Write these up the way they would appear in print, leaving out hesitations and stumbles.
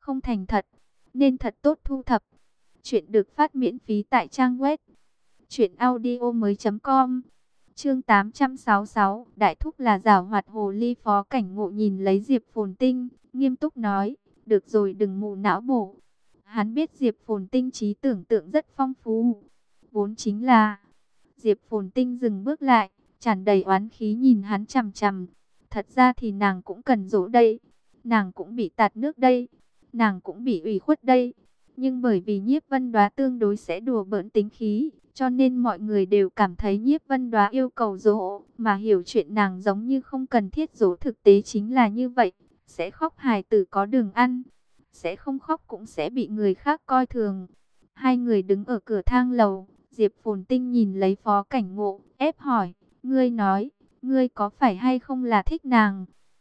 không thành thật, nên thật tốt thu thập. Chuyện được phát miễn phí tại trang web truyệnaudiomoi.com. Chương 866, đại thúc là giảo hoạt hồ ly. Phó Cảnh Ngộ nhìn lấy Diệp Phồn Tinh, nghiêm túc nói, được rồi, đừng mù não bổ. Hắn biết Diệp Phồn Tinh trí tưởng tượng rất phong phú, vốn chính là. Diệp Phồn Tinh dừng bước lại, tràn đầy oán khí nhìn hắn chằm chằm. Thật ra thì nàng cũng cần dỗ đây, nàng cũng bị tạt nước đây, nàng cũng bị ủy khuất đây. Nhưng bởi vì Nhiếp Vân Đoá tương đối sẽ đùa bỡn tính khí, cho nên mọi người đều cảm thấy Nhiếp Vân Đoá yêu cầu dỗ, mà hiểu chuyện nàng giống như không cần thiết dỗ. Thực tế chính là như vậy, sẽ khóc hài tử có đường ăn, sẽ không khóc cũng sẽ bị người khác coi thường. Hai người đứng ở cửa thang lầu, Diệp Phồn Tinh nhìn lấy Phó Cảnh Ngộ, ép hỏi, ngươi nói, ngươi có phải hay không là thích nàng?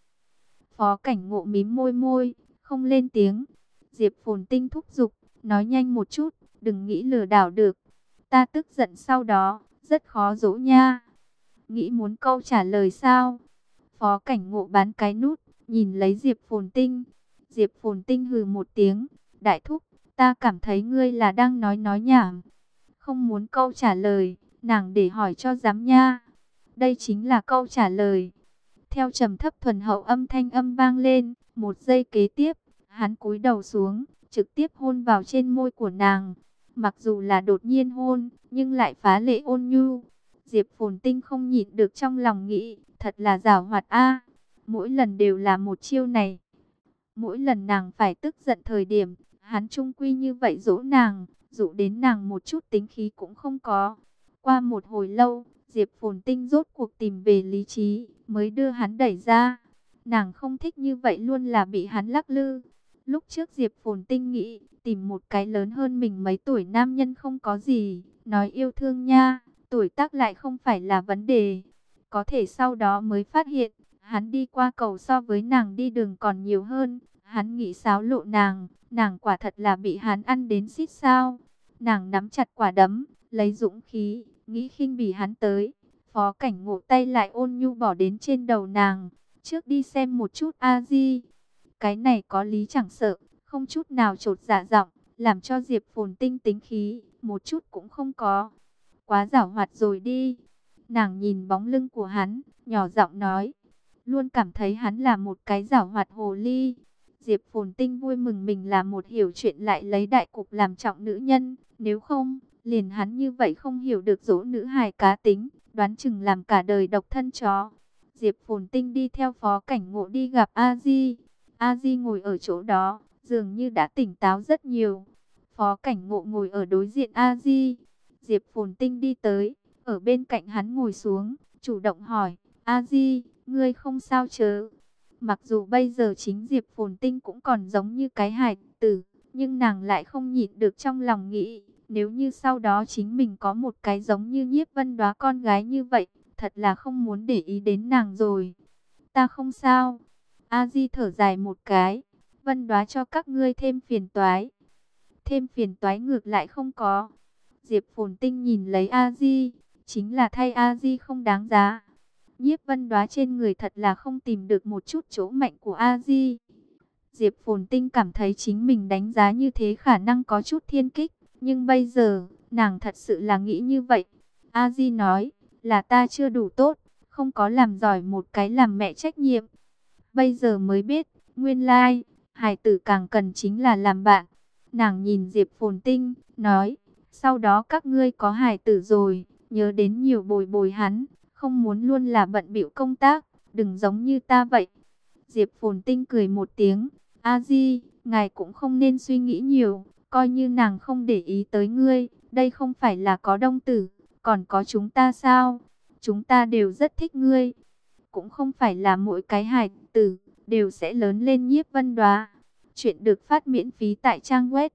Phó Cảnh Ngộ mím môi môi, không lên tiếng. Diệp Phồn Tinh thúc giục, nói nhanh một chút, đừng nghĩ lừa đảo được. Ta tức giận sau đó, rất khó dỗ nha. Nghĩ muốn câu trả lời sao? Phó Cảnh Ngộ bán cái nút, nhìn lấy Diệp Phồn Tinh. Diệp Phồn Tinh hừ một tiếng, đại thúc, ta cảm thấy ngươi là đang nói nhảm. Không muốn câu trả lời, nàng để hỏi cho dám nha. Đây chính là câu trả lời. Theo trầm thấp thuần hậu âm thanh âm vang lên, một giây kế tiếp, hắn cúi đầu xuống, trực tiếp hôn vào trên môi của nàng. Mặc dù là đột nhiên hôn, nhưng lại phá lệ ôn nhu. Diệp Phồn Tinh không nhịn được trong lòng nghĩ, thật là giảo hoạt a. Mỗi lần đều là một chiêu này. Mỗi lần nàng phải tức giận thời điểm, hắn chung quy như vậy dỗ nàng, dụ đến nàng một chút tính khí cũng không có. Qua một hồi lâu, Diệp Phồn Tinh rốt cuộc tìm về lý trí, mới đưa hắn đẩy ra. Nàng không thích như vậy luôn là bị hắn lắc lư. Lúc trước Diệp Phồn Tinh nghĩ, tìm một cái lớn hơn mình mấy tuổi nam nhân không có gì, nói yêu thương nha, tuổi tác lại không phải là vấn đề. Có thể sau đó mới phát hiện, hắn đi qua cầu so với nàng đi đường còn nhiều hơn. Hắn nghĩ xáo lộ nàng quả thật là bị hắn ăn đến xít sao. Nàng nắm chặt quả đấm, lấy dũng khí, nghĩ khinh bỉ hắn tới. Phó Cảnh Ngộ tay lại ôn nhu bỏ đến trên đầu nàng, trước đi xem một chút a di. Cái này có lý chẳng sợ, không chút nào chột dạ giọng, làm cho Diệp Phồn Tinh tính khí, một chút cũng không có. Quá giảo hoạt rồi đi. Nàng nhìn bóng lưng của hắn, nhỏ giọng nói, luôn cảm thấy hắn là một cái giảo hoạt hồ ly. Diệp Phồn Tinh vui mừng mình là một hiểu chuyện lại lấy đại cục làm trọng nữ nhân. Nếu không, liền hắn như vậy không hiểu được dỗ nữ hài cá tính, đoán chừng làm cả đời độc thân chó. Diệp Phồn Tinh đi theo Phó Cảnh Ngộ đi gặp A Di. A Di ngồi ở chỗ đó, dường như đã tỉnh táo rất nhiều. Phó Cảnh Ngộ ngồi ở đối diện A Di. Diệp Phồn Tinh đi tới, ở bên cạnh hắn ngồi xuống, chủ động hỏi, A Di, ngươi không sao chớ? Mặc dù bây giờ chính Diệp Phồn Tinh cũng còn giống như cái hài tử, nhưng nàng lại không nhịn được trong lòng nghĩ, nếu như sau đó chính mình có một cái giống như Nhiếp Vân Đoá con gái như vậy, thật là không muốn để ý đến nàng rồi. Ta không sao. A Di thở dài một cái, Vân Đoá cho các ngươi thêm phiền toái. Thêm phiền toái ngược lại không có. Diệp Phồn Tinh nhìn lấy A Di, chính là thay A Di không đáng giá. Nhiếp Vân Đoá trên người thật là không tìm được một chút chỗ mạnh của A Di. Diệp Phồn Tinh cảm thấy chính mình đánh giá như thế khả năng có chút thiên kích, nhưng bây giờ, nàng thật sự là nghĩ như vậy. A Di nói, là ta chưa đủ tốt, không có làm giỏi một cái làm mẹ trách nhiệm. Bây giờ mới biết, nguyên lai, hài tử càng cần chính là làm bạn. Nàng nhìn Diệp Phồn Tinh, nói, sau đó các ngươi có hài tử rồi, nhớ đến nhiều bồi bồi hắn, không muốn luôn là bận bịu công tác, đừng giống như ta vậy. Diệp Phồn Tinh cười một tiếng, A Di, ngài cũng không nên suy nghĩ nhiều, coi như nàng không để ý tới ngươi, đây không phải là có Đông Tử, còn có chúng ta sao? Chúng ta đều rất thích ngươi. Cũng không phải là mỗi cái hài tử đều sẽ lớn lên Nhiếp Vân Đoá. Chuyện được phát miễn phí tại trang web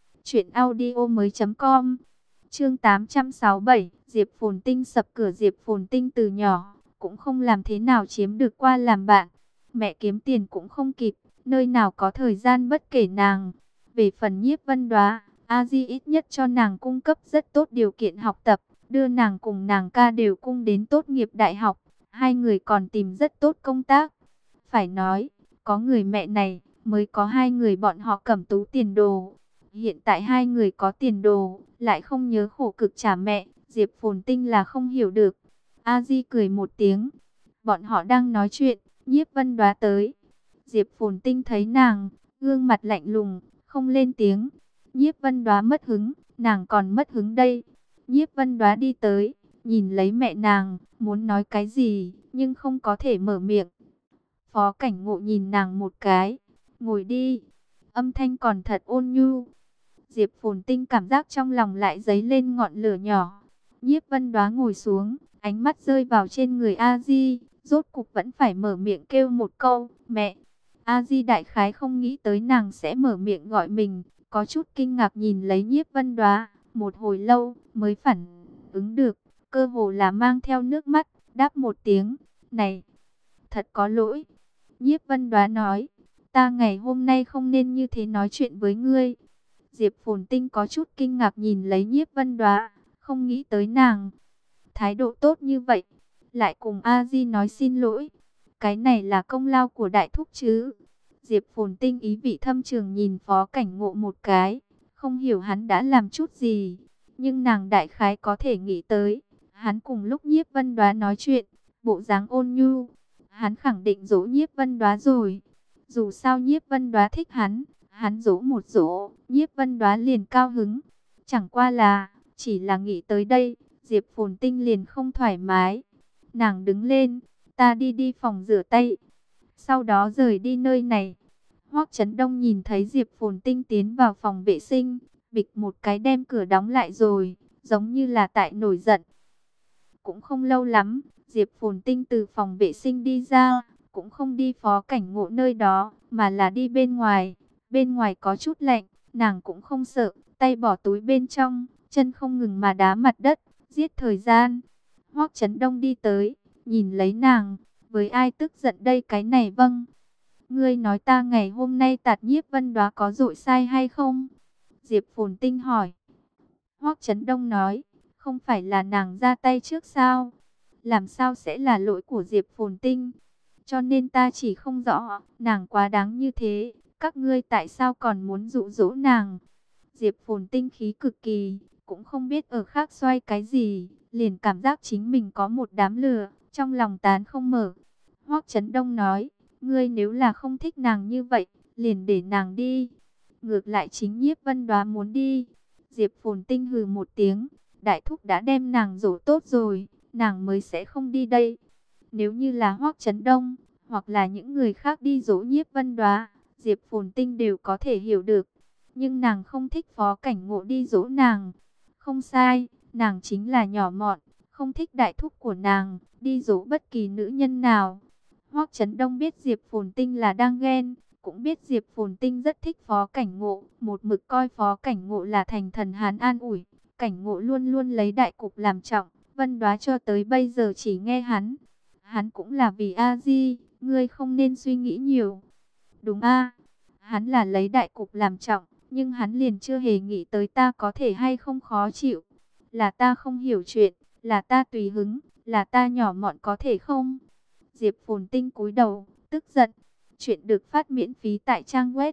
truyệnaudiomoi.com. Chương 867, Diệp Phồn Tinh sập cửa. Diệp Phồn Tinh từ nhỏ cũng không làm thế nào chiếm được qua làm bạn. Mẹ kiếm tiền cũng không kịp, nơi nào có thời gian bất kể nàng. Về phần Nhiếp Vân Đoá, A Di ít nhất cho nàng cung cấp rất tốt điều kiện học tập, đưa nàng cùng nàng ca đều cung đến tốt nghiệp đại học. Hai người còn tìm rất tốt công tác. Phải nói, có người mẹ này, mới có hai người bọn họ Cẩm Tú tiền đồ. Hiện tại hai người có tiền đồ, lại không nhớ khổ cực trả mẹ, Diệp Phồn Tinh là không hiểu được. A Di cười một tiếng, bọn họ đang nói chuyện, Nhiếp Vân Đoá tới. Diệp Phồn Tinh thấy nàng, gương mặt lạnh lùng, không lên tiếng. Nhiếp Vân Đoá mất hứng, nàng còn mất hứng đây. Nhiếp Vân Đoá đi tới, nhìn lấy mẹ nàng, muốn nói cái gì, nhưng không có thể mở miệng. Phó Cảnh Ngộ nhìn nàng một cái, ngồi đi. Âm thanh còn thật ôn nhu. Diệp Phồn Tinh cảm giác trong lòng lại dấy lên ngọn lửa nhỏ. Nhiếp Vân Đoá ngồi xuống, ánh mắt rơi vào trên người A Di, rốt cục vẫn phải mở miệng kêu một câu, mẹ. A Di đại khái không nghĩ tới nàng sẽ mở miệng gọi mình, có chút kinh ngạc nhìn lấy Nhiếp Vân Đoá, một hồi lâu mới phản ứng được, cơ hồ là mang theo nước mắt, đáp một tiếng, này, thật có lỗi. Nhiếp Vân Đoá nói, ta ngày hôm nay không nên như thế nói chuyện với ngươi. Diệp Phồn Tinh có chút kinh ngạc nhìn lấy Nhiếp Vân Đoá, không nghĩ tới nàng thái độ tốt như vậy, lại cùng A Di nói xin lỗi. Cái này là công lao của đại thúc chứ? Diệp Phồn Tinh ý vị thâm trường nhìn Phó Cảnh Ngộ một cái, không hiểu hắn đã làm chút gì, nhưng nàng đại khái có thể nghĩ tới, hắn cùng lúc Nhiếp Vân Đoá nói chuyện, bộ dáng ôn nhu, hắn khẳng định dỗ Nhiếp Vân Đoá rồi. Dù sao Nhiếp Vân Đoá thích hắn, hắn dỗ một dỗ, Nhiếp Vân Đoá liền cao hứng. Chẳng qua là, chỉ là nghĩ tới đây, Diệp Phồn Tinh liền không thoải mái. Nàng đứng lên, ta đi phòng rửa tay, sau đó rời đi nơi này. Hoắc Chấn Đông nhìn thấy Diệp Phồn Tinh tiến vào phòng vệ sinh, bịch một cái đem cửa đóng lại rồi, giống như là tại nổi giận. Cũng không lâu lắm, Diệp Phồn Tinh từ phòng vệ sinh đi ra, cũng không đi Phó Cảnh Ngộ nơi đó, mà là đi bên ngoài. Bên ngoài có chút lạnh, nàng cũng không sợ, tay bỏ túi bên trong, chân không ngừng mà đá mặt đất, giết thời gian. Hoắc Chấn Đông đi tới, nhìn lấy nàng, với ai tức giận đây cái này vâng. Ngươi nói ta ngày hôm nay tạt Nhiếp Vân Đoá có dội sai hay không? Diệp Phồn Tinh hỏi. Hoắc Chấn Đông nói, không phải là nàng ra tay trước sao? Làm sao sẽ là lỗi của Diệp Phồn Tinh? Cho nên ta chỉ không rõ, nàng quá đáng như thế, các ngươi tại sao còn muốn dụ dỗ nàng? Diệp Phồn Tinh khí cực kỳ, cũng không biết ở khác xoay cái gì, liền cảm giác chính mình có một đám lửa, trong lòng tán không mở. Hoắc Chấn Đông nói, ngươi nếu là không thích nàng như vậy, liền để nàng đi. Ngược lại chính Nhiếp Vân Đoá muốn đi. Diệp Phồn Tinh hừ một tiếng, đại thúc đã đem nàng dỗ tốt rồi, nàng mới sẽ không đi đây. Nếu như là Hoắc Chấn Đông, hoặc là những người khác đi dỗ Nhiếp Vân Đoá, Diệp Phồn Tinh đều có thể hiểu được. Nhưng nàng không thích Phó Cảnh Ngộ đi dỗ nàng. Không sai, nàng chính là nhỏ mọn, không thích đại thúc của nàng, đi dỗ bất kỳ nữ nhân nào. Hoắc Chấn Đông biết Diệp Phồn Tinh là đang ghen, cũng biết Diệp Phồn Tinh rất thích Phó Cảnh Ngộ, một mực coi Phó Cảnh Ngộ là thành thần hắn an ủi. Cảnh Ngộ luôn luôn lấy đại cục làm trọng, Vân Đoá cho tới bây giờ chỉ nghe hắn. Hắn cũng là vì A Di, ngươi không nên suy nghĩ nhiều. Đúng a, hắn là lấy đại cục làm trọng, nhưng hắn liền chưa hề nghĩ tới ta có thể hay không khó chịu. Là ta không hiểu chuyện, là ta tùy hứng, là ta nhỏ mọn có thể không? Diệp Phồn Tinh cúi đầu, tức giận. Chuyện được phát miễn phí tại trang web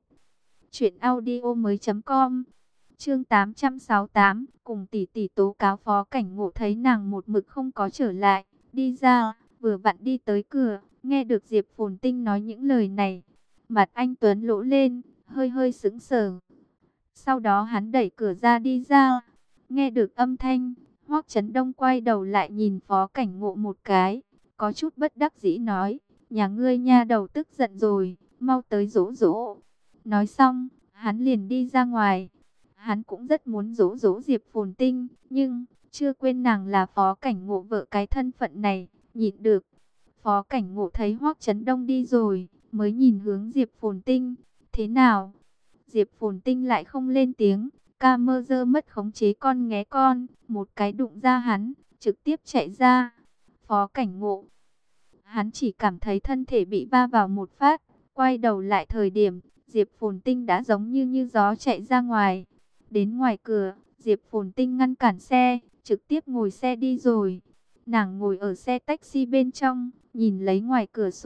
truyệnaudiomoi.com. Chương 868, cùng tỷ tỷ tố cáo Phó Cảnh Ngộ thấy nàng một mực không có trở lại, đi ra, vừa vặn đi tới cửa, nghe được Diệp Phồn Tinh nói những lời này, mặt anh Tuấn lỗ lên, hơi hơi sững sờ. Sau đó hắn đẩy cửa ra đi ra, nghe được âm thanh, Hoắc Chấn Đông quay đầu lại nhìn Phó Cảnh Ngộ một cái, có chút bất đắc dĩ nói, nhà ngươi nha đầu tức giận rồi, mau tới dỗ dỗ. Nói xong, hắn liền đi ra ngoài. Hắn cũng rất muốn dỗ dỗ Diệp Phồn Tinh, nhưng chưa quên nàng là Phó Cảnh Ngộ vợ cái thân phận này, nhịn được. Phó Cảnh Ngộ thấy Hoắc Chấn Đông đi rồi, mới nhìn hướng Diệp Phồn Tinh, thế nào? Diệp Phồn Tinh lại không lên tiếng, ca mơ dơ mất khống chế con nghé con, một cái đụng ra hắn, trực tiếp chạy ra. Phó Cảnh Ngộ, hắn chỉ cảm thấy thân thể bị va vào một phát, quay đầu lại thời điểm, Diệp Phồn Tinh đã giống như gió chạy ra ngoài. Đến ngoài cửa, Diệp Phồn Tinh ngăn cản xe, trực tiếp ngồi xe đi rồi. Nàng ngồi ở xe taxi bên trong, nhìn lấy ngoài cửa sổ,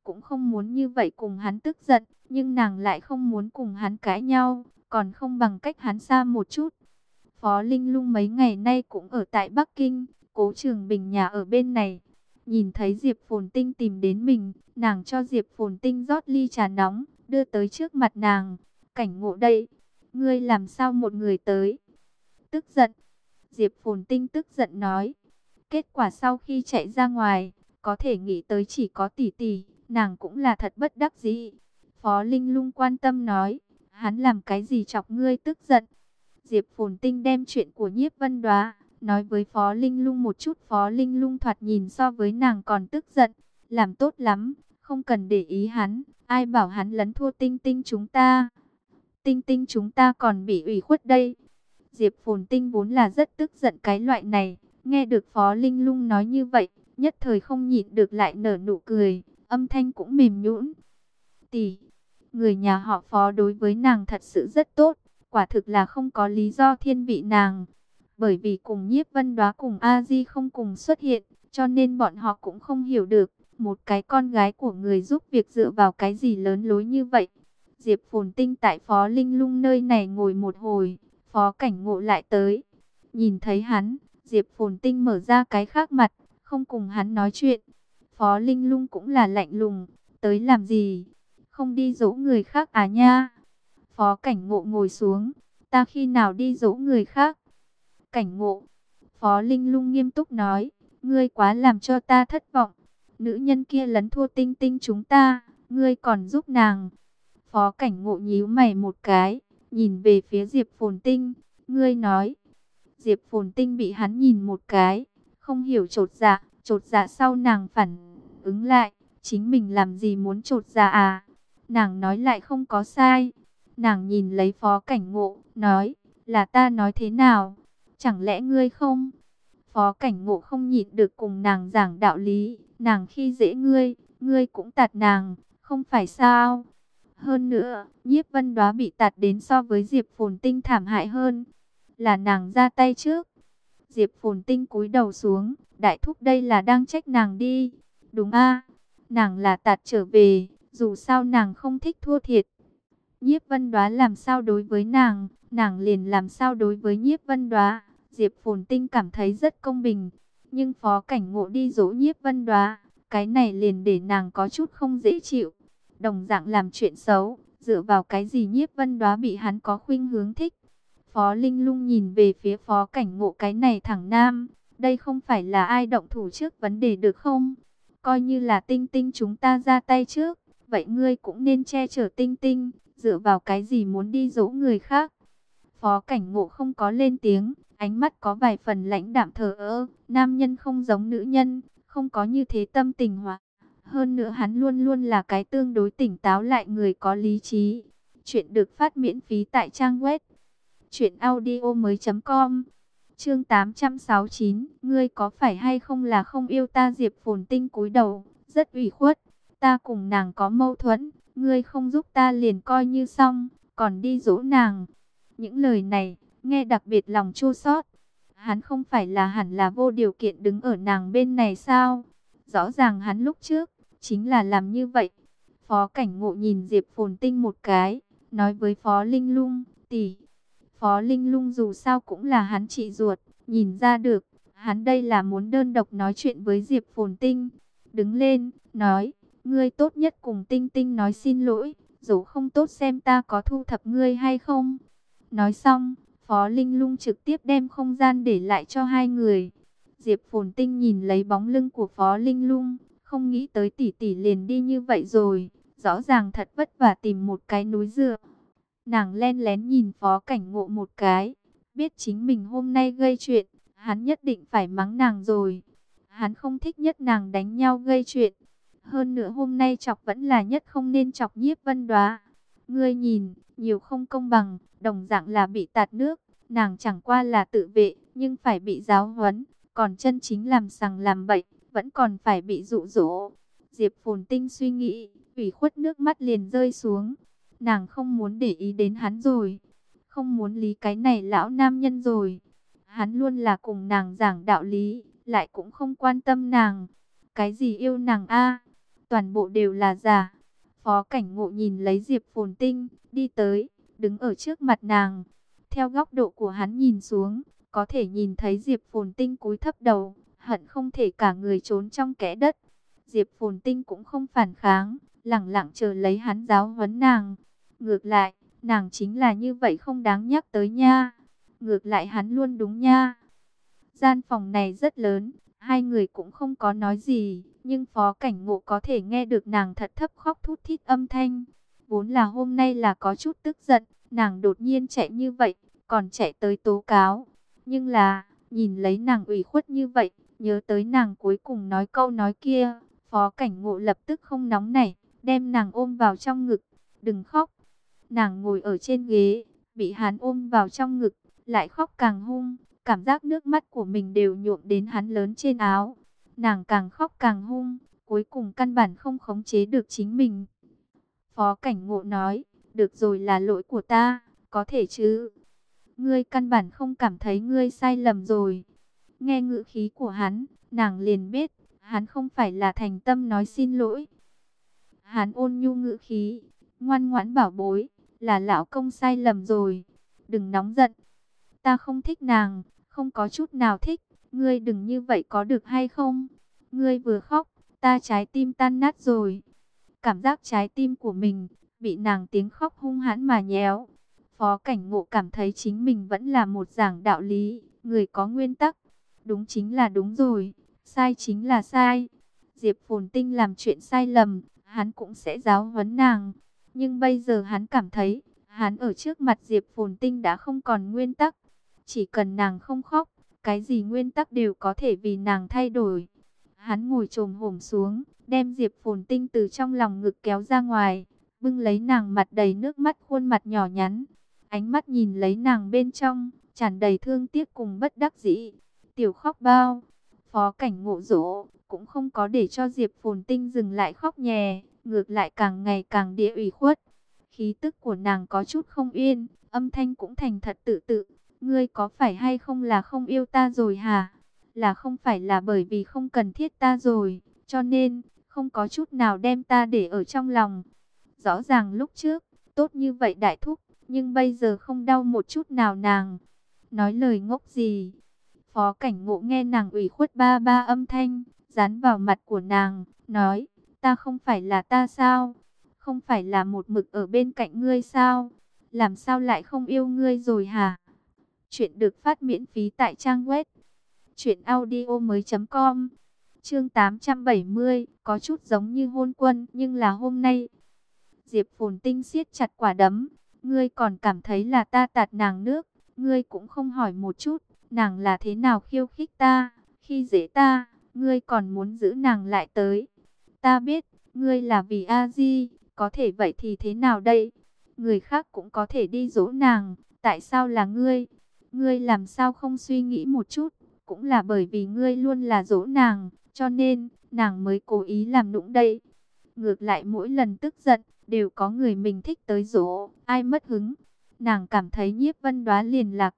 cũng không muốn như vậy cùng hắn tức giận, nhưng nàng lại không muốn cùng hắn cãi nhau, còn không bằng cách hắn xa một chút. Phó Linh Lung mấy ngày nay cũng ở tại Bắc Kinh, Cố Trường Bình nhà ở bên này. Nhìn thấy Diệp Phồn Tinh tìm đến mình, nàng cho Diệp Phồn Tinh rót ly trà nóng, đưa tới trước mặt nàng. Cảnh Ngộ đây, ngươi làm sao một người tới? Tức giận. Diệp Phồn Tinh tức giận nói. Kết quả sau khi chạy ra ngoài, có thể nghĩ tới chỉ có tỷ tỷ, nàng cũng là thật bất đắc dĩ. Phó Linh Lung quan tâm nói, hắn làm cái gì chọc ngươi tức giận? Diệp Phồn Tinh đem chuyện của Nhiếp Vân Đoá nói với Phó Linh Lung một chút. Phó Linh Lung thoạt nhìn so với nàng còn tức giận. Làm tốt lắm, không cần để ý hắn. Ai bảo hắn lấn thua Tinh Tinh chúng ta? Tinh Tinh chúng ta còn bị ủy khuất đây. Diệp Phồn Tinh vốn là rất tức giận cái loại này. Nghe được Phó Linh Lung nói như vậy, nhất thời không nhịn được lại nở nụ cười. Âm thanh cũng mềm nhũn. Tỷ, người nhà họ Phó đối với nàng thật sự rất tốt. Quả thực là không có lý do thiên vị nàng. Bởi vì cùng Nhiếp Vân Đoá cùng A Di không cùng xuất hiện, cho nên bọn họ cũng không hiểu được một cái con gái của người giúp việc dựa vào cái gì lớn lối như vậy. Diệp Phồn Tinh tại Phó Linh Lung nơi này ngồi một hồi, Phó Cảnh Ngộ lại tới. Nhìn thấy hắn, Diệp Phồn Tinh mở ra cái khác mặt, không cùng hắn nói chuyện. Phó Linh Lung cũng là lạnh lùng, tới làm gì? Không đi dỗ người khác à nha? Phó Cảnh Ngộ ngồi xuống, ta khi nào đi dỗ người khác? Cảnh Ngộ, Phó Linh Lung nghiêm túc nói, ngươi quá làm cho ta thất vọng. Nữ nhân kia lấn thua Tinh Tinh chúng ta, ngươi còn giúp nàng. Phó Cảnh Ngộ nhíu mày một cái, nhìn về phía Diệp Phồn Tinh, ngươi nói. Diệp Phồn Tinh bị hắn nhìn một cái, không hiểu chột dạ sau nàng phản ứng lại, chính mình làm gì muốn chột dạ à? Nàng nói lại không có sai. Nàng nhìn lấy Phó Cảnh Ngộ, nói, là ta nói thế nào? Chẳng lẽ ngươi không? Phó Cảnh Ngộ không nhịn được cùng nàng giảng đạo lý, nàng khi dễ ngươi, ngươi cũng tạt nàng, không phải sao? Hơn nữa, Nhiếp Vân Đoá bị tạt đến so với Diệp Phồn Tinh thảm hại hơn, là nàng ra tay trước. Diệp Phồn Tinh cúi đầu xuống, đại thúc đây là đang trách nàng đi. Đúng a, nàng là tạt trở về, dù sao nàng không thích thua thiệt. Nhiếp Vân Đoá làm sao đối với nàng liền làm sao đối với Nhiếp Vân Đoá. Diệp Phồn Tinh cảm thấy rất công bình, nhưng Phó Cảnh Ngộ đi dỗ Nhiếp Vân Đoá, cái này liền để nàng có chút không dễ chịu. Đồng dạng làm chuyện xấu, dựa vào cái gì Nhiếp Vân Đoá bị hắn có khuynh hướng thích. Phó Linh Lung nhìn về phía Phó Cảnh Ngộ, cái này thẳng nam, đây không phải là ai động thủ trước vấn đề được không? Coi như là Tinh Tinh chúng ta ra tay trước, vậy ngươi cũng nên che chở Tinh Tinh, dựa vào cái gì muốn đi dỗ người khác? Phó Cảnh Ngộ không có lên tiếng, ánh mắt có vài phần lãnh đạm thờ ơ. Nam nhân không giống nữ nhân, không có như thế tâm tình hóa. Hơn nữa hắn luôn luôn là cái tương đối tỉnh táo lại người có lý trí. Chuyện được phát miễn phí tại trang web truyệnaudiomoi.com. Chương 869, ngươi có phải hay không là không yêu ta? Diệp Phồn Tinh cúi đầu, rất ủy khuất. Ta cùng nàng có mâu thuẫn, ngươi không giúp ta liền coi như xong, còn đi dỗ nàng. Những lời này, nghe đặc biệt lòng chua xót. Hắn không phải là hẳn là vô điều kiện đứng ở nàng bên này sao? Rõ ràng hắn lúc trước, chính là làm như vậy. Phó Cảnh Ngộ nhìn Diệp Phồn Tinh một cái, nói với Phó Linh Lung, tỷ. Phó Linh Lung dù sao cũng là hắn chị ruột, nhìn ra được, hắn đây là muốn đơn độc nói chuyện với Diệp Phồn Tinh. Đứng lên, nói, ngươi tốt nhất cùng Tinh Tinh nói xin lỗi, dẫu không tốt xem ta có thu thập ngươi hay không. Nói xong, Phó Linh Lung trực tiếp đem không gian để lại cho hai người. Diệp Phồn Tinh nhìn lấy bóng lưng của Phó Linh Lung, không nghĩ tới tỷ tỷ liền đi như vậy rồi, rõ ràng thật vất vả tìm một cái núi dựa. Nàng len lén nhìn Phó Cảnh Ngộ một cái, biết chính mình hôm nay gây chuyện, hắn nhất định phải mắng nàng rồi. Hắn không thích nhất nàng đánh nhau gây chuyện. Hơn nữa hôm nay chọc vẫn là nhất không nên chọc Nhiếp Vân Đoá. Ngươi nhìn, nhiều không công bằng, đồng dạng là bị tạt nước. Nàng chẳng qua là tự vệ, nhưng phải bị giáo huấn. Còn chân chính làm sằng làm bậy, vẫn còn phải bị dụ dỗ. Diệp Phồn Tinh suy nghĩ, ủy khuất nước mắt liền rơi xuống. Nàng không muốn để ý đến hắn rồi. Không muốn lý cái này lão nam nhân rồi. Hắn luôn là cùng nàng giảng đạo lý, lại cũng không quan tâm nàng. Cái gì yêu nàng a? toàn bộ đều là giả. Phó Cảnh Ngộ nhìn lấy Diệp Phồn Tinh, đi tới, đứng ở trước mặt nàng. Theo góc độ của hắn nhìn xuống, có thể nhìn thấy Diệp Phồn Tinh cúi thấp đầu, hận không thể cả người trốn trong kẽ đất. Diệp Phồn Tinh cũng không phản kháng, lẳng lặng chờ lấy hắn giáo huấn nàng. Ngược lại, nàng chính là như vậy không đáng nhắc tới nha. Ngược lại hắn luôn đúng nha. Gian phòng này rất lớn, hai người cũng không có nói gì, nhưng Phó Cảnh Ngộ có thể nghe được nàng thật thấp khóc thút thít âm thanh. Vốn là hôm nay là có chút tức giận, nàng đột nhiên chạy như vậy, còn chạy tới tố cáo. Nhưng là, nhìn lấy nàng ủy khuất như vậy, nhớ tới nàng cuối cùng nói câu nói kia, Phó Cảnh Ngộ lập tức không nóng nảy, đem nàng ôm vào trong ngực. Đừng khóc. Nàng ngồi ở trên ghế, bị hắn ôm vào trong ngực, lại khóc càng hung. Cảm giác nước mắt của mình đều nhuộm đến hắn lớn trên áo. Nàng càng khóc càng hung, cuối cùng căn bản không khống chế được chính mình. Phó Cảnh Ngộ nói, được rồi, là lỗi của ta, có thể chứ. Ngươi căn bản không cảm thấy ngươi sai lầm rồi. Nghe ngữ khí của hắn, nàng liền biết, hắn không phải là thành tâm nói xin lỗi. Hắn ôn nhu ngữ khí, ngoan ngoãn bảo bối, là lão công sai lầm rồi. Đừng nóng giận, ta không thích nàng, không có chút nào thích, ngươi đừng như vậy có được hay không? Ngươi vừa khóc, ta trái tim tan nát rồi. Cảm giác trái tim của mình bị nàng tiếng khóc hung hãn mà nhéo. Phó Cảnh Ngộ cảm thấy chính mình vẫn là một giảng đạo lý, người có nguyên tắc. Đúng chính là đúng rồi, sai chính là sai. Diệp Phồn Tinh làm chuyện sai lầm, hắn cũng sẽ giáo huấn nàng. Nhưng bây giờ hắn cảm thấy, hắn ở trước mặt Diệp Phồn Tinh đã không còn nguyên tắc. Chỉ cần nàng không khóc, cái gì nguyên tắc đều có thể vì nàng thay đổi. Hắn ngồi chồm hổm xuống, đem Diệp Phồn Tinh từ trong lòng ngực kéo ra ngoài, bưng lấy nàng mặt đầy nước mắt, khuôn mặt nhỏ nhắn. Ánh mắt nhìn lấy nàng bên trong, tràn đầy thương tiếc cùng bất đắc dĩ. Tiểu khóc bao. Phó Cảnh Ngộ dỗ, cũng không có để cho Diệp Phồn Tinh dừng lại khóc nhè, ngược lại càng ngày càng địa ủy khuất. Khí tức của nàng có chút không yên, âm thanh cũng thành thật tự tự. Ngươi có phải hay không là không yêu ta rồi hả? Là không phải là bởi vì không cần thiết ta rồi, cho nên không có chút nào đem ta để ở trong lòng. Rõ ràng lúc trước, tốt như vậy đại thúc, nhưng bây giờ không đau một chút nào nàng. Nói lời ngốc gì? Phó Cảnh Ngộ nghe nàng ủy khuất ba ba âm thanh, dán vào mặt của nàng, nói, ta không phải là ta sao? Không phải là một mực ở bên cạnh ngươi sao? Làm sao lại không yêu ngươi rồi hả? Chuyện được phát miễn phí tại trang web truyệnaudiomoi.com. Chương 870, có chút giống như hôn quân, nhưng là hôm nay. Diệp Phồn Tinh siết chặt quả đấm, ngươi còn cảm thấy là ta tạt nàng nước, ngươi cũng không hỏi một chút, nàng là thế nào khiêu khích ta, khi dễ ta, ngươi còn muốn giữ nàng lại tới. Ta biết, ngươi là vì A Di, có thể vậy thì thế nào đây? Người khác cũng có thể đi dỗ nàng, tại sao là ngươi? Ngươi làm sao không suy nghĩ một chút, cũng là bởi vì ngươi luôn là dỗ nàng, cho nên, nàng mới cố ý làm nũng đây. Ngược lại mỗi lần tức giận, đều có người mình thích tới dỗ, ai mất hứng. Nàng cảm thấy Nhiếp Vân Đoá liền là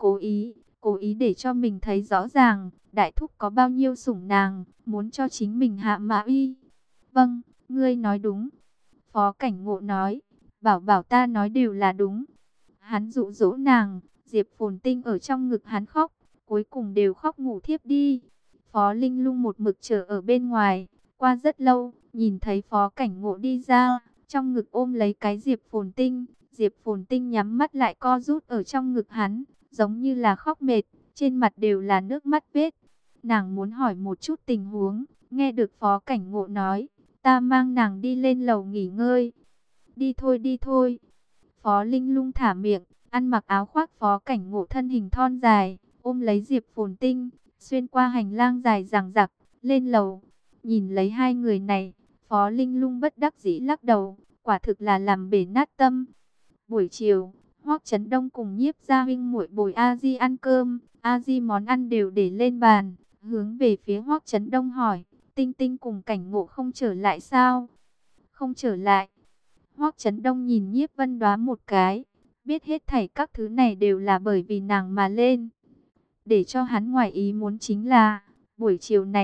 cố ý để cho mình thấy rõ ràng, đại thúc có bao nhiêu sủng nàng, muốn cho chính mình hạ mã uy. Vâng, ngươi nói đúng. Phó Cảnh Ngộ nói, bảo bảo ta nói đều là đúng. Hắn dụ dỗ nàng, Diệp Phồn Tinh ở trong ngực hắn khóc, cuối cùng đều khóc ngủ thiếp đi. Phó Linh Lung một mực chờ ở bên ngoài, qua rất lâu, nhìn thấy Phó Cảnh Ngộ đi ra, trong ngực ôm lấy cái Diệp Phồn Tinh. Diệp Phồn Tinh nhắm mắt lại co rút ở trong ngực hắn, giống như là khóc mệt, trên mặt đều là nước mắt vết. Nàng muốn hỏi một chút tình huống, nghe được Phó Cảnh Ngộ nói, ta mang nàng đi lên lầu nghỉ ngơi. Đi thôi đi thôi. Phó Linh Lung thả miệng, ăn mặc áo khoác. Phó Cảnh Ngộ thân hình thon dài, ôm lấy Diệp Phồn Tinh, xuyên qua hành lang dài dằng dặc, lên lầu. Nhìn lấy hai người này, Phó Linh Lung bất đắc dĩ lắc đầu, quả thực là làm bể nát tâm. Buổi chiều, Hoắc Chấn Đông cùng Nhiếp Gia huynh muội bồi A Di ăn cơm, A Di món ăn đều để lên bàn, hướng về phía Hoắc Chấn Đông hỏi, Tinh Tinh cùng Cảnh Ngộ không trở lại sao? Không trở lại. Hoắc Chấn Đông nhìn Nhiếp Vân Đoá một cái, biết hết thảy các thứ này đều là bởi vì nàng mà lên. Để cho hắn ngoài ý muốn chính là, buổi chiều này,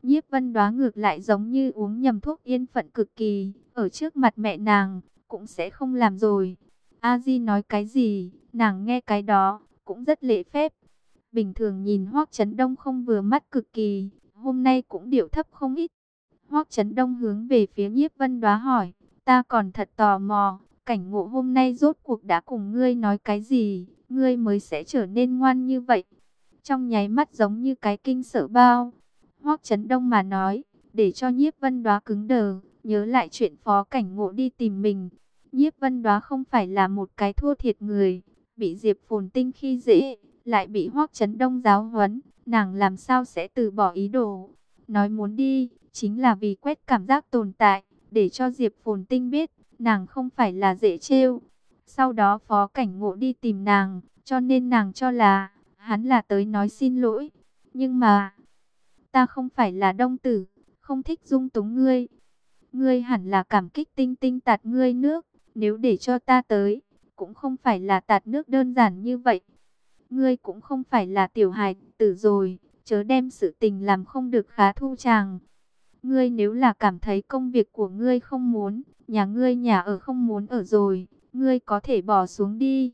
Nhiếp Vân Đoá ngược lại giống như uống nhầm thuốc yên phận cực kỳ, ở trước mặt mẹ nàng cũng sẽ không làm rồi. A Di nói cái gì, nàng nghe cái đó, cũng rất lễ phép. Bình thường nhìn Hoắc Chấn Đông không vừa mắt cực kỳ, hôm nay cũng điệu thấp không ít. Hoắc Chấn Đông hướng về phía Nhiếp Vân Đoá hỏi, ta còn thật tò mò, Cảnh Ngộ hôm nay rốt cuộc đã cùng ngươi nói cái gì, ngươi mới sẽ trở nên ngoan như vậy. Trong nháy mắt giống như cái kinh sợ bao. Hoắc Chấn Đông mà nói, để cho Nhiếp Vân Đoá cứng đờ, nhớ lại chuyện Phó Cảnh Ngộ đi tìm mình. Nhiếp Vân Đoá không phải là một cái thua thiệt người, bị Diệp Phồn Tinh khi dễ, lại bị Hoắc Chấn Đông giáo huấn, nàng làm sao sẽ từ bỏ ý đồ. Nói muốn đi, chính là vì quét cảm giác tồn tại, để cho Diệp Phồn Tinh biết, nàng không phải là dễ trêu. Sau đó Phó Cảnh Ngộ đi tìm nàng, cho nên nàng cho là hắn là tới nói xin lỗi. Nhưng mà, ta không phải là Đông Tử, không thích dung túng ngươi. Ngươi hẳn là cảm kích Tinh Tinh tạt ngươi nước, nếu để cho ta tới, cũng không phải là tạt nước đơn giản như vậy. Ngươi cũng không phải là tiểu hài tử rồi, chớ đem sự tình làm không được khá thu chàng. Ngươi nếu là cảm thấy công việc của ngươi không muốn, nhà ở không muốn ở rồi, ngươi có thể bỏ xuống đi.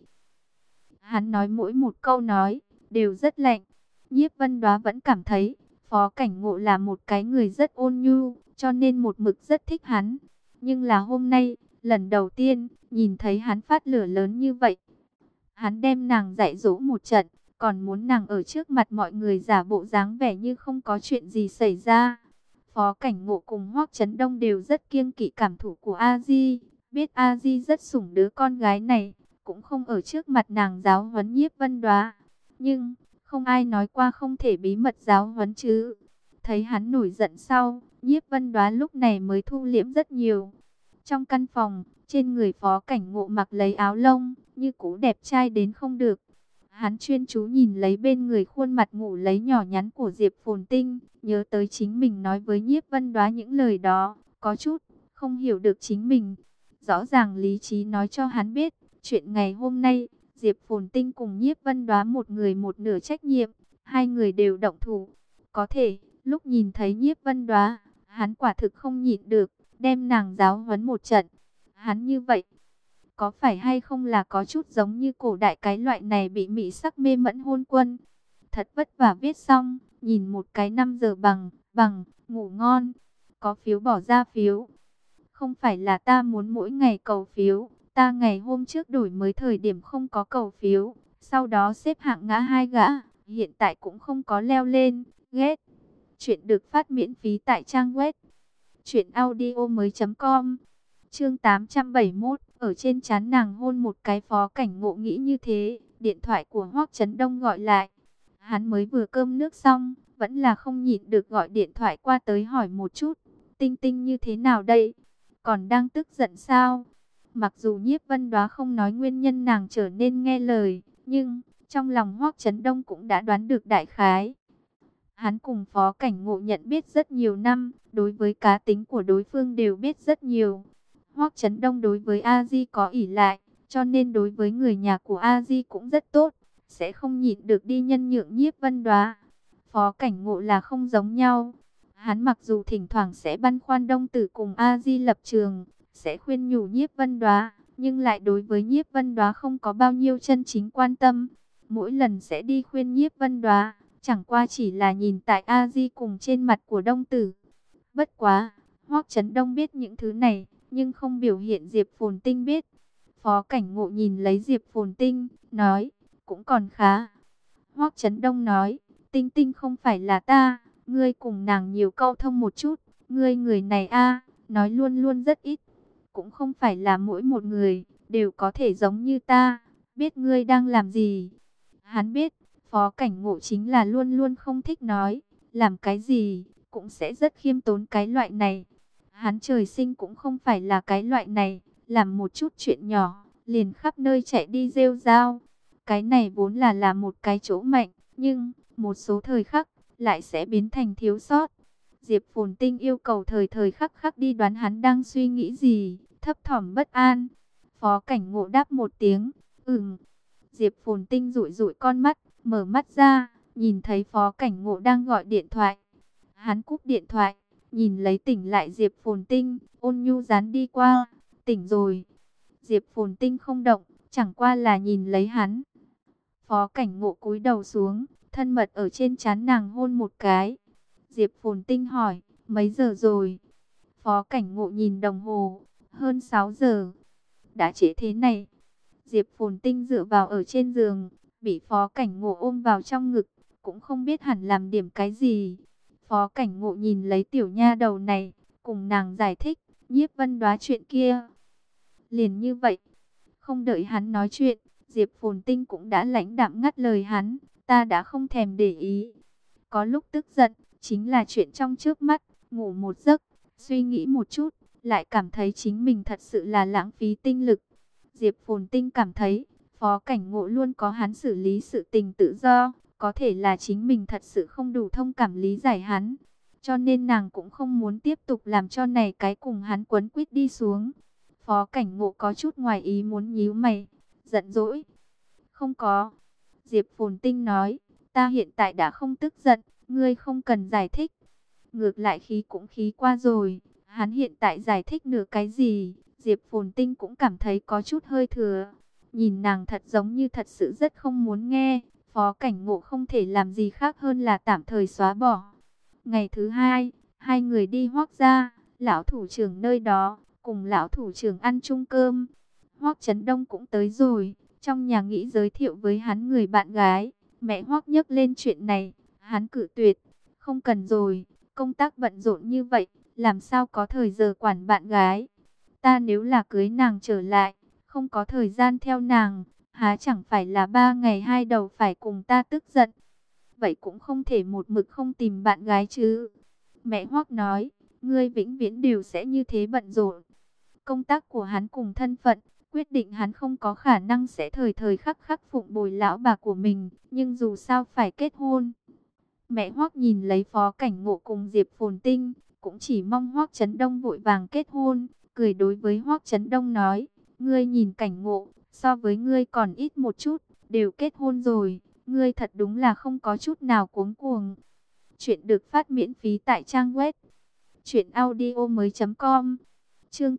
Hắn nói mỗi một câu nói, đều rất lạnh. Nhiếp Vân Đoá vẫn cảm thấy, Phó Cảnh Ngộ là một cái người rất ôn nhu, cho nên một mực rất thích hắn. Nhưng là hôm nay, lần đầu tiên, nhìn thấy hắn phát lửa lớn như vậy. Hắn đem nàng dạy dỗ một trận, còn muốn nàng ở trước mặt mọi người giả bộ dáng vẻ như không có chuyện gì xảy ra. Phó Cảnh Ngộ cùng Hoắc Chấn Đông đều rất kiêng kỵ cảm thủ của A Di, biết A Di rất sủng đứa con gái này, cũng không ở trước mặt nàng giáo huấn Nhiếp Vân Đoá. Nhưng, không ai nói qua không thể bí mật giáo huấn chứ. Thấy hắn nổi giận sau, Nhiếp Vân Đoá lúc này mới thu liễm rất nhiều. Trong căn phòng, trên người Phó Cảnh Ngộ mặc lấy áo lông, như cũ đẹp trai đến không được. Hắn chuyên chú nhìn lấy bên người khuôn mặt ngủ lấy nhỏ nhắn của Diệp Phồn Tinh, nhớ tới chính mình nói với Nhiếp Vân Đoá những lời đó, có chút không hiểu được chính mình. Rõ ràng lý trí nói cho hắn biết, chuyện ngày hôm nay, Diệp Phồn Tinh cùng Nhiếp Vân Đoá một người một nửa trách nhiệm, hai người đều động thủ. Có thể, lúc nhìn thấy Nhiếp Vân Đoá, hắn quả thực không nhịn được, đem nàng giáo huấn một trận. Hắn như vậy, có phải hay không là có chút giống như cổ đại cái loại này bị mỹ sắc mê mẫn hôn quân. Thật vất vả viết xong, nhìn một cái 5 giờ bằng, ngủ ngon. Có phiếu bỏ ra phiếu. Không phải là ta muốn mỗi ngày cầu phiếu, ta ngày hôm trước đổi mới thời điểm không có cầu phiếu, sau đó xếp hạng ngã 2 gã, hiện tại cũng không có leo lên, ghét. Chuyện được phát miễn phí tại trang web truyệnaudiomoi.com. Chương 871, ở trên trán nàng hôn một cái. Phó Cảnh Ngộ nghĩ như thế, điện thoại của Hoắc Chấn Đông gọi lại. Hắn mới vừa cơm nước xong, vẫn là không nhịn được gọi điện thoại qua tới hỏi một chút, Tinh Tinh như thế nào đây? Còn đang tức giận sao? Mặc dù Nhiếp Vân Đoá không nói nguyên nhân nàng trở nên nghe lời, nhưng trong lòng Hoắc Chấn Đông cũng đã đoán được đại khái. Hắn cùng Phó Cảnh Ngộ nhận biết rất nhiều năm, đối với cá tính của đối phương đều biết rất nhiều. Hoắc Chấn Đông đối với A Di có ỷ lại, cho nên đối với người nhà của A Di cũng rất tốt, sẽ không nhịn được đi nhân nhượng Nhiếp Vân Đoá. Phó Cảnh Ngộ là không giống nhau. Hắn mặc dù thỉnh thoảng sẽ băn khoăn Đông Tử cùng A Di lập trường, sẽ khuyên nhủ Nhiếp Vân Đoá, nhưng lại đối với Nhiếp Vân Đoá không có bao nhiêu chân chính quan tâm. Mỗi lần sẽ đi khuyên Nhiếp Vân Đoá, chẳng qua chỉ là nhìn tại A Di cùng trên mặt của Đông Tử. Bất quá, Hoắc Chấn Đông biết những thứ này, nhưng không biểu hiện Diệp Phồn Tinh biết. Phó Cảnh Ngộ nhìn lấy Diệp Phồn Tinh, nói, cũng còn khá. Hoắc Chấn Đông nói, Tinh Tinh không phải là ta, ngươi cùng nàng nhiều câu thông một chút, ngươi người này nói luôn luôn rất ít. Cũng không phải là mỗi một người, đều có thể giống như ta, biết ngươi đang làm gì. Hắn biết, Phó Cảnh Ngộ chính là luôn luôn không thích nói, làm cái gì, cũng sẽ rất khiêm tốn cái loại này. Hắn trời sinh cũng không phải là cái loại này, làm một chút chuyện nhỏ, liền khắp nơi chạy đi rêu rao. Cái này vốn là một cái chỗ mạnh, nhưng một số thời khắc lại sẽ biến thành thiếu sót. Diệp Phồn Tinh yêu cầu thời thời khắc khắc đi đoán hắn đang suy nghĩ gì, thấp thỏm bất an. Phó Cảnh Ngộ đáp một tiếng, Diệp Phồn Tinh dụi dụi con mắt, mở mắt ra, nhìn thấy Phó Cảnh Ngộ đang gọi điện thoại. Hắn cúp điện thoại, nhìn lấy tỉnh lại Diệp Phồn Tinh, ôn nhu dán đi qua. Tỉnh rồi. Diệp Phồn Tinh không động, chẳng qua là nhìn lấy hắn. Phó Cảnh Ngộ cúi đầu xuống, thân mật ở trên trán nàng hôn một cái. Diệp Phồn Tinh hỏi, mấy giờ rồi? Phó Cảnh Ngộ nhìn đồng hồ, hơn 6 giờ. Đã trễ thế này. Diệp Phồn Tinh dựa vào ở trên giường, bị Phó Cảnh Ngộ ôm vào trong ngực, cũng không biết hẳn làm điểm cái gì. Phó Cảnh Ngộ nhìn lấy tiểu nha đầu này, cùng nàng giải thích, Nhiếp Vân Đoá chuyện kia. Liền như vậy, không đợi hắn nói chuyện, Diệp Phồn Tinh cũng đã lãnh đạm ngắt lời hắn, ta đã không thèm để ý. Có lúc tức giận, chính là chuyện trong trước mắt, ngủ một giấc, suy nghĩ một chút, lại cảm thấy chính mình thật sự là lãng phí tinh lực. Diệp Phồn Tinh cảm thấy, Phó Cảnh Ngộ luôn có hắn xử lý sự tình tự do, có thể là chính mình thật sự không đủ thông cảm lý giải hắn. Cho nên nàng cũng không muốn tiếp tục làm cho này cái cùng hắn quấn quýt đi xuống. Phó Cảnh Ngộ có chút ngoài ý muốn nhíu mày, giận dỗi. Không có. Diệp Phồn Tinh nói, ta hiện tại đã không tức giận, ngươi không cần giải thích. Ngược lại khí cũng khí qua rồi, hắn hiện tại giải thích nửa cái gì, Diệp Phồn Tinh cũng cảm thấy có chút hơi thừa. Nhìn nàng thật giống như thật sự rất không muốn nghe, Phó Cảnh Ngộ không thể làm gì khác hơn là tạm thời xóa bỏ. Ngày thứ hai, hai người đi Hoắc gia, lão thủ trưởng nơi đó, cùng lão thủ trưởng ăn chung cơm. Hoắc Chấn Đông cũng tới rồi, trong nhà nghĩ giới thiệu với hắn người bạn gái. Mẹ Hoắc nhắc lên chuyện này, hắn cự tuyệt, không cần rồi, công tác bận rộn như vậy, làm sao có thời giờ quản bạn gái. Ta nếu là cưới nàng trở lại, không có thời gian theo nàng, há chẳng phải là 3 ngày 2 đầu phải cùng ta tức giận. Vậy cũng không thể một mực không tìm bạn gái chứ. Mẹ Hoắc nói, ngươi vĩnh viễn đều sẽ như thế bận rộn. Công tác của hắn cùng thân phận, quyết định hắn không có khả năng sẽ thời thời khắc khắc phụng bồi lão bà của mình, nhưng dù sao phải kết hôn. Mẹ Hoắc nhìn lấy Phó Cảnh Ngộ cùng Diệp Phồn Tinh, cũng chỉ mong Hoắc Chấn Đông vội vàng kết hôn, cười đối với Hoắc Chấn Đông nói, ngươi nhìn Cảnh Ngộ, so với ngươi còn ít một chút, đều kết hôn rồi, ngươi thật đúng là không có chút nào cuống cuồng. Chuyện được phát miễn phí tại trang web truyệnaudiomoi.com. Chương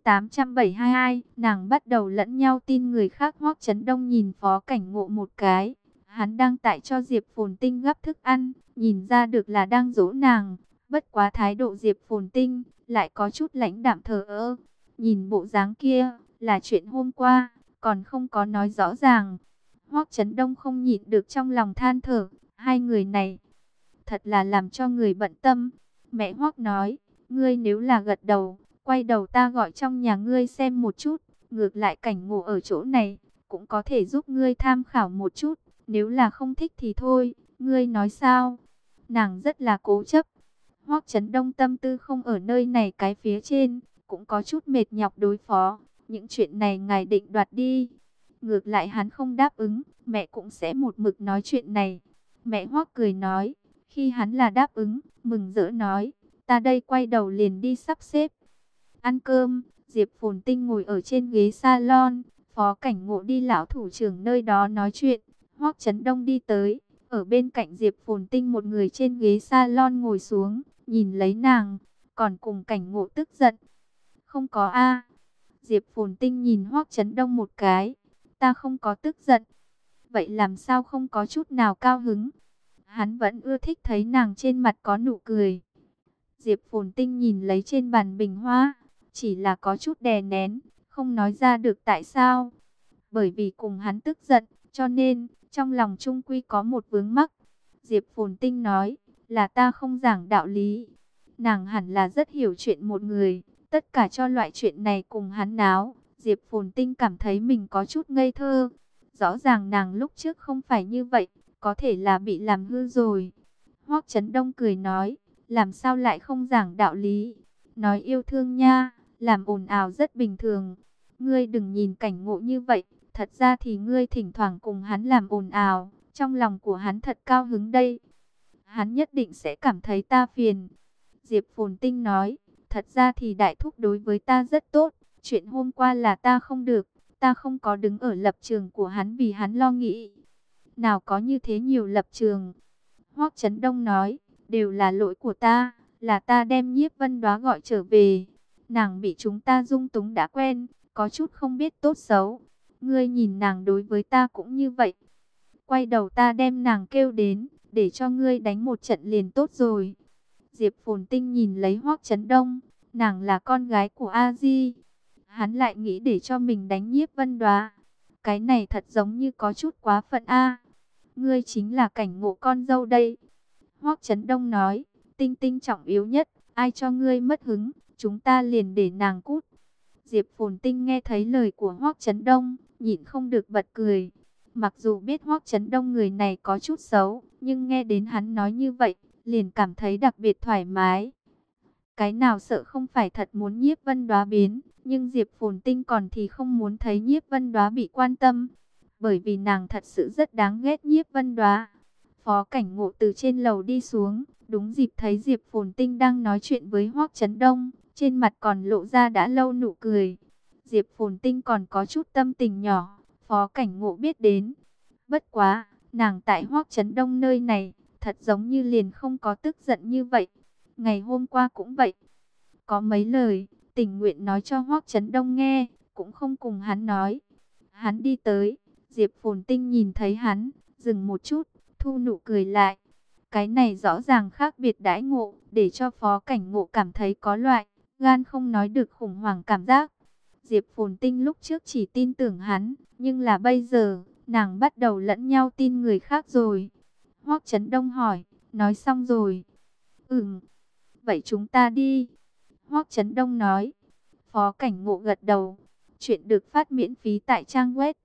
872, nàng bắt đầu lẫn nhau tin người khác. Hoắc Chấn Đông nhìn Phó Cảnh Ngộ một cái, hắn đang tại cho Diệp Phồn Tinh gắp thức ăn, nhìn ra được là đang dỗ nàng, bất quá thái độ Diệp Phồn Tinh lại có chút lãnh đạm thờ ơ. Nhìn bộ dáng kia, là chuyện hôm qua, còn không có nói rõ ràng. Hoắc Chấn Đông không nhịn được trong lòng than thở, hai người này thật là làm cho người bận tâm. Mẹ Hoắc nói, ngươi nếu là gật đầu, quay đầu ta gọi trong nhà ngươi xem một chút, ngược lại Cảnh Ngộ ở chỗ này, cũng có thể giúp ngươi tham khảo một chút, nếu là không thích thì thôi, ngươi nói sao? Nàng rất là cố chấp. Hoắc Chấn Đông tâm tư không ở nơi này cái phía trên, cũng có chút mệt nhọc đối phó, những chuyện này ngài định đoạt đi. Ngược lại hắn không đáp ứng, mẹ cũng sẽ một mực nói chuyện này. Mẹ Hoắc cười nói, khi hắn là đáp ứng, mừng rỡ nói, ta đây quay đầu liền đi sắp xếp. Ăn cơm, Diệp Phồn Tinh ngồi ở trên ghế salon, Phó Cảnh Ngộ đi lão thủ trưởng nơi đó nói chuyện. Hoắc Chấn Đông đi tới, ở bên cạnh Diệp Phồn Tinh một người trên ghế salon ngồi xuống, nhìn lấy nàng, còn cùng Cảnh Ngộ tức giận. Không có a. Diệp Phồn Tinh nhìn Hoắc Chấn Đông một cái, ta không có tức giận. Vậy làm sao không có chút nào cao hứng? Hắn vẫn ưa thích thấy nàng trên mặt có nụ cười. Diệp Phồn Tinh nhìn lấy trên bàn bình hoa, chỉ là có chút đè nén, không nói ra được tại sao. Bởi vì cùng hắn tức giận, cho nên trong lòng trung quy có một vướng mắc. Diệp Phồn Tinh nói, là ta không giảng đạo lý. Nàng hẳn là rất hiểu chuyện một người, tất cả cho loại chuyện này cùng hắn náo. Diệp Phồn Tinh cảm thấy mình có chút ngây thơ. Rõ ràng nàng lúc trước không phải như vậy, có thể là bị làm hư rồi. Hoắc Chấn Đông cười nói, làm sao lại không giảng đạo lý? Nói yêu thương nha, làm ồn ào rất bình thường. Ngươi đừng nhìn Cảnh Ngộ như vậy, thật ra thì ngươi thỉnh thoảng cùng hắn làm ồn ào, trong lòng của hắn thật cao hứng đây. Hắn nhất định sẽ cảm thấy ta phiền. Diệp Phồn Tinh nói, thật ra thì đại thúc đối với ta rất tốt, chuyện hôm qua là ta không được, ta không có đứng ở lập trường của hắn vì hắn lo nghĩ. Nào có như thế nhiều lập trường. Hoắc Chấn Đông nói, đều là lỗi của ta, là ta đem Nhiếp Vân Đoá gọi trở về. Nàng bị chúng ta dung túng đã quen, có chút không biết tốt xấu. Ngươi nhìn nàng đối với ta cũng như vậy. Quay đầu ta đem nàng kêu đến, để cho ngươi đánh một trận liền tốt rồi. Diệp Phồn Tinh nhìn lấy Hoắc Chấn Đông, nàng là con gái của A Di. Hắn lại nghĩ để cho mình đánh Nhiếp Vân Đoá. Cái này thật giống như có chút quá phận a. Ngươi chính là Cảnh Ngộ con dâu đây. Hoắc Chấn Đông nói, Tinh Tinh trọng yếu nhất, ai cho ngươi mất hứng, chúng ta liền để nàng cút. Diệp Phồn Tinh nghe thấy lời của Hoắc Chấn Đông, nhịn không được bật cười. Mặc dù biết Hoắc Chấn Đông người này có chút xấu, nhưng nghe đến hắn nói như vậy, liền cảm thấy đặc biệt thoải mái. Cái nào sợ không phải thật muốn Nhiếp Vân Đoá biến, nhưng Diệp Phồn Tinh còn thì không muốn thấy Nhiếp Vân Đoá bị quan tâm, bởi vì nàng thật sự rất đáng ghét Nhiếp Vân Đoá. Phó Cảnh Ngộ từ trên lầu đi xuống, đúng dịp thấy Diệp Phồn Tinh đang nói chuyện với Hoắc Chấn Đông, trên mặt còn lộ ra đã lâu nụ cười. Diệp Phồn Tinh còn có chút tâm tình nhỏ, Phó Cảnh Ngộ biết đến. Bất quá, nàng tại Hoắc Chấn Đông nơi này, thật giống như liền không có tức giận như vậy. Ngày hôm qua cũng vậy. Có mấy lời, tình nguyện nói cho Hoắc Chấn Đông nghe, cũng không cùng hắn nói. Hắn đi tới, Diệp Phồn Tinh nhìn thấy hắn, dừng một chút, thu nụ cười lại. Cái này rõ ràng khác biệt đãi ngộ, để cho Phó Cảnh Ngộ cảm thấy có loại, gan không nói được khủng hoảng cảm giác. Diệp Phồn Tinh lúc trước chỉ tin tưởng hắn, nhưng là bây giờ, nàng bắt đầu lẫn nhau tin người khác rồi. Hoắc Chấn Đông hỏi, nói xong rồi. Vậy chúng ta đi. Hoắc Chấn Đông nói. Phó Cảnh Ngộ gật đầu. Chuyện được phát miễn phí tại trang web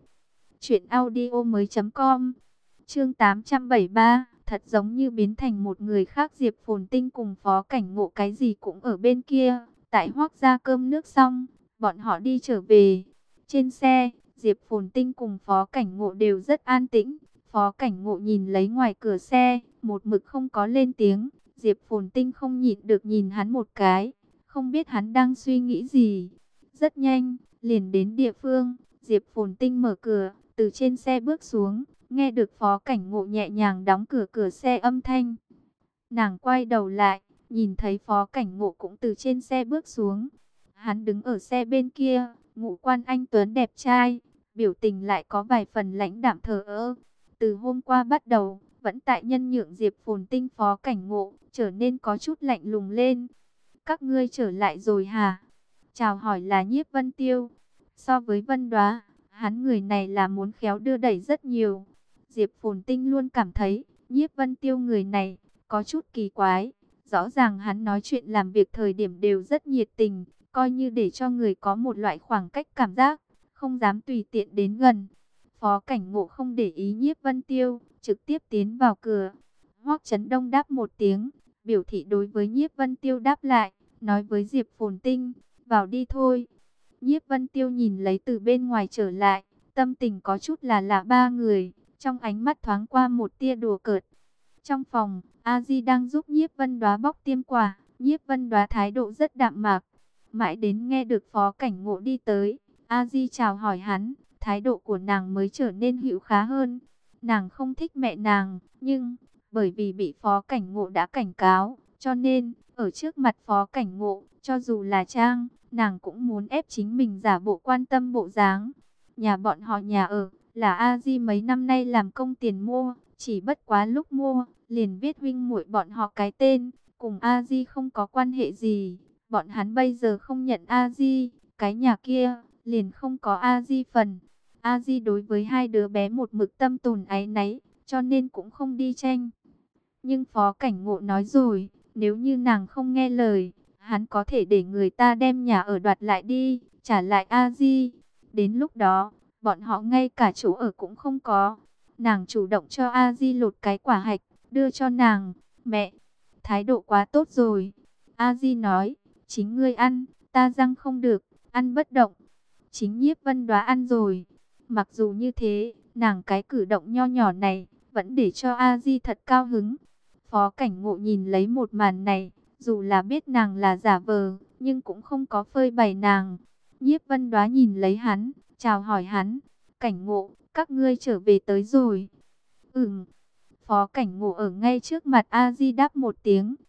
truyệnaudiomoi.com. Chương 873, thật giống như biến thành một người khác. Diệp Phồn Tinh cùng Phó Cảnh Ngộ cái gì cũng ở bên kia. Tại Hoắc gia cơm nước xong, bọn họ đi trở về. Trên xe, Diệp Phồn Tinh cùng Phó Cảnh Ngộ đều rất an tĩnh. Phó Cảnh Ngộ nhìn lấy ngoài cửa xe, một mực không có lên tiếng. Diệp Phồn Tinh không nhịn được nhìn hắn một cái, không biết hắn đang suy nghĩ gì. Rất nhanh, liền đến địa phương, Diệp Phồn Tinh mở cửa, từ trên xe bước xuống, nghe được Phó Cảnh Ngộ nhẹ nhàng đóng cửa xe âm thanh. Nàng quay đầu lại, nhìn thấy Phó Cảnh Ngộ cũng từ trên xe bước xuống. Hắn đứng ở xe bên kia, ngũ quan anh tuấn đẹp trai, biểu tình lại có vài phần lãnh đạm thờ ơ. Từ hôm qua bắt đầu, vẫn tại nhân nhượng Diệp Phồn Tinh. Phó Cảnh Ngộ trở nên có chút lạnh lùng lên. Các ngươi trở lại rồi hả? Chào hỏi là Nhiếp Vân Tiêu. So với Vân Đoá, hắn người này là muốn khéo đưa đẩy rất nhiều. Diệp Phồn Tinh luôn cảm thấy Nhiếp Vân Tiêu người này có chút kỳ quái. Rõ ràng hắn nói chuyện làm việc thời điểm đều rất nhiệt tình, coi như để cho người có một loại khoảng cách cảm giác, không dám tùy tiện đến gần. Phó Cảnh Ngộ không để ý Nhiếp Vân Tiêu, trực tiếp tiến vào cửa. Hoắc Chấn Đông đáp một tiếng, biểu thị đối với Nhiếp Vân Tiêu đáp lại, nói với Diệp Phồn Tinh, vào đi thôi. Nhiếp Vân Tiêu nhìn lấy từ bên ngoài trở lại, tâm tình có chút là lạ ba người, trong ánh mắt thoáng qua một tia đùa cợt. Trong phòng, A Di đang giúp Nhiếp Vân Đoá bóc tiêm quả, Nhiếp Vân Đoá thái độ rất đạm mạc. Mãi đến nghe được Phó Cảnh Ngộ đi tới, A Di chào hỏi hắn, thái độ của nàng mới trở nên hữu khá hơn. Nàng không thích mẹ nàng, nhưng bởi vì bị Phó Cảnh Ngộ đã cảnh cáo, cho nên ở trước mặt Phó Cảnh Ngộ, cho dù là Trang, nàng cũng muốn ép chính mình giả bộ quan tâm bộ dáng. Nhà bọn họ nhà ở là A Di mấy năm nay làm công tiền mua, chỉ bất quá lúc mua liền viết huynh muội bọn họ cái tên, cùng A Di không có quan hệ gì. Bọn hắn bây giờ không nhận A Di, cái nhà kia liền không có A Di phần. A Di đối với hai đứa bé một mực tâm tồn áy náy, cho nên cũng không đi tranh. Nhưng Phó Cảnh Ngộ nói rồi, nếu như nàng không nghe lời, hắn có thể để người ta đem nhà ở đoạt lại đi, trả lại A Di. Đến lúc đó, bọn họ ngay cả chỗ ở cũng không có. Nàng chủ động cho A Di lột cái quả hạch, đưa cho nàng. Mẹ, thái độ quá tốt rồi. A Di nói, chính ngươi ăn, ta răng không được, ăn bất động. Chính Nhiếp Vân Đoá ăn rồi. Mặc dù như thế, nàng cái cử động nho nhỏ này, vẫn để cho A Di thật cao hứng. Phó Cảnh Ngộ nhìn lấy một màn này, dù là biết nàng là giả vờ, nhưng cũng không có phơi bày nàng. Nhiếp Vân Đoá nhìn lấy hắn, chào hỏi hắn. Cảnh Ngộ, các ngươi trở về tới rồi. Phó Cảnh Ngộ ở ngay trước mặt A Di đáp một tiếng,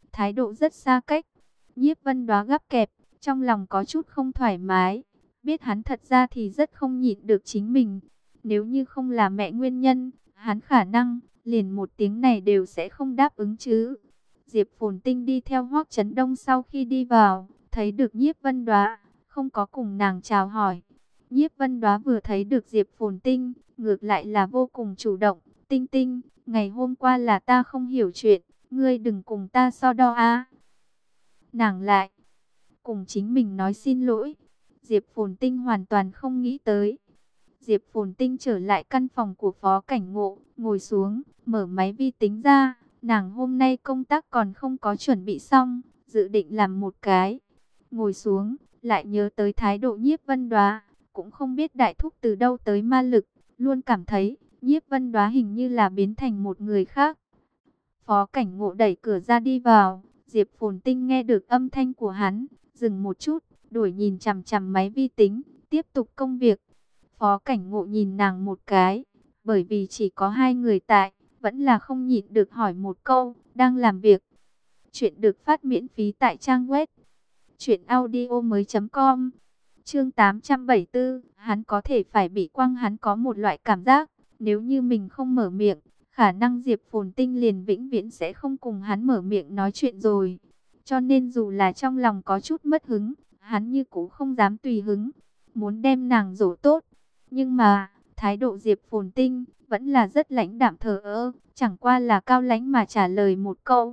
thái độ rất xa cách. Nhiếp Vân Đoá gắp kẹp, trong lòng có chút không thoải mái. Biết hắn thật ra thì rất không nhịn được chính mình. Nếu như không là mẹ nguyên nhân, hắn khả năng liền một tiếng này đều sẽ không đáp ứng chứ. Diệp Phồn Tinh đi theo Hoắc Chấn Đông sau khi đi vào, thấy được Nhiếp Vân Đoá, không có cùng nàng chào hỏi. Nhiếp Vân Đoá vừa thấy được Diệp Phồn Tinh, ngược lại là vô cùng chủ động. Tinh Tinh, ngày hôm qua là ta không hiểu chuyện, ngươi đừng cùng ta so đo a. Nàng lại cùng chính mình nói xin lỗi. Diệp Phồn Tinh hoàn toàn không nghĩ tới. Diệp Phồn Tinh trở lại căn phòng của Phó Cảnh Ngộ, ngồi xuống, mở máy vi tính ra. Nàng hôm nay công tác còn không có chuẩn bị xong, dự định làm một cái. Ngồi xuống, lại nhớ tới thái độ Nhiếp Vân Đoá, cũng không biết đại thúc từ đâu tới ma lực, luôn cảm thấy Nhiếp Vân Đoá hình như là biến thành một người khác. Phó Cảnh Ngộ đẩy cửa ra đi vào, Diệp Phồn Tinh nghe được âm thanh của hắn, dừng một chút, đổi nhìn chằm chằm máy vi tính, tiếp tục công việc. Phó Cảnh Ngộ nhìn nàng một cái, bởi vì chỉ có hai người tại, vẫn là không nhịn được hỏi một câu, đang làm việc. Chuyện được phát miễn phí tại trang web truyệnaudiomoi.com. Chương 874, hắn có thể phải bị quăng, hắn có một loại cảm giác, nếu như mình không mở miệng, khả năng Diệp Phồn Tinh liền vĩnh viễn sẽ không cùng hắn mở miệng nói chuyện rồi. Cho nên dù là trong lòng có chút mất hứng, hắn như cũng không dám tùy hứng, muốn đem nàng dỗ tốt. Nhưng mà, thái độ Diệp Phồn Tinh vẫn là rất lãnh đạm thờ ơ, chẳng qua là cao lãnh mà trả lời một câu,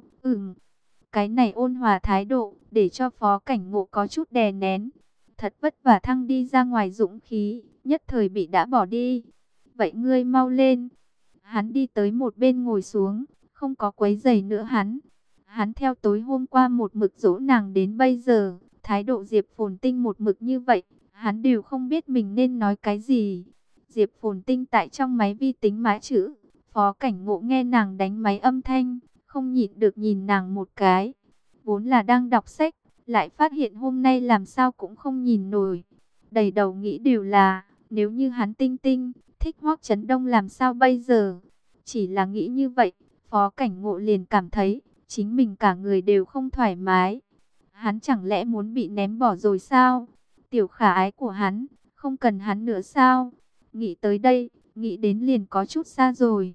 Cái này ôn hòa thái độ, để cho Phó Cảnh Ngộ có chút đè nén. Thật vất vả thăng đi ra ngoài dũng khí, nhất thời bị đã bỏ đi. Vậy ngươi mau lên. Hắn đi tới một bên ngồi xuống, không có quấy rầy nữa hắn. Hắn theo tối hôm qua một mực dỗ nàng đến bây giờ, thái độ Diệp Phồn Tinh một mực như vậy, hắn đều không biết mình nên nói cái gì. Diệp Phồn Tinh tại trong máy vi tính mã chữ, Phó Cảnh Ngộ nghe nàng đánh máy âm thanh, không nhịn được nhìn nàng một cái. Vốn là đang đọc sách, lại phát hiện hôm nay làm sao cũng không nhìn nổi. Đầy đầu nghĩ đều là, nếu như hắn Tinh Tinh thích Hoắc Chấn Đông làm sao bây giờ? Chỉ là nghĩ như vậy, Phó Cảnh Ngộ liền cảm thấy chính mình cả người đều không thoải mái. Hắn chẳng lẽ muốn bị ném bỏ rồi sao? Tiểu khả ái của hắn, không cần hắn nữa sao? Nghĩ tới đây, nghĩ đến liền có chút xa rồi.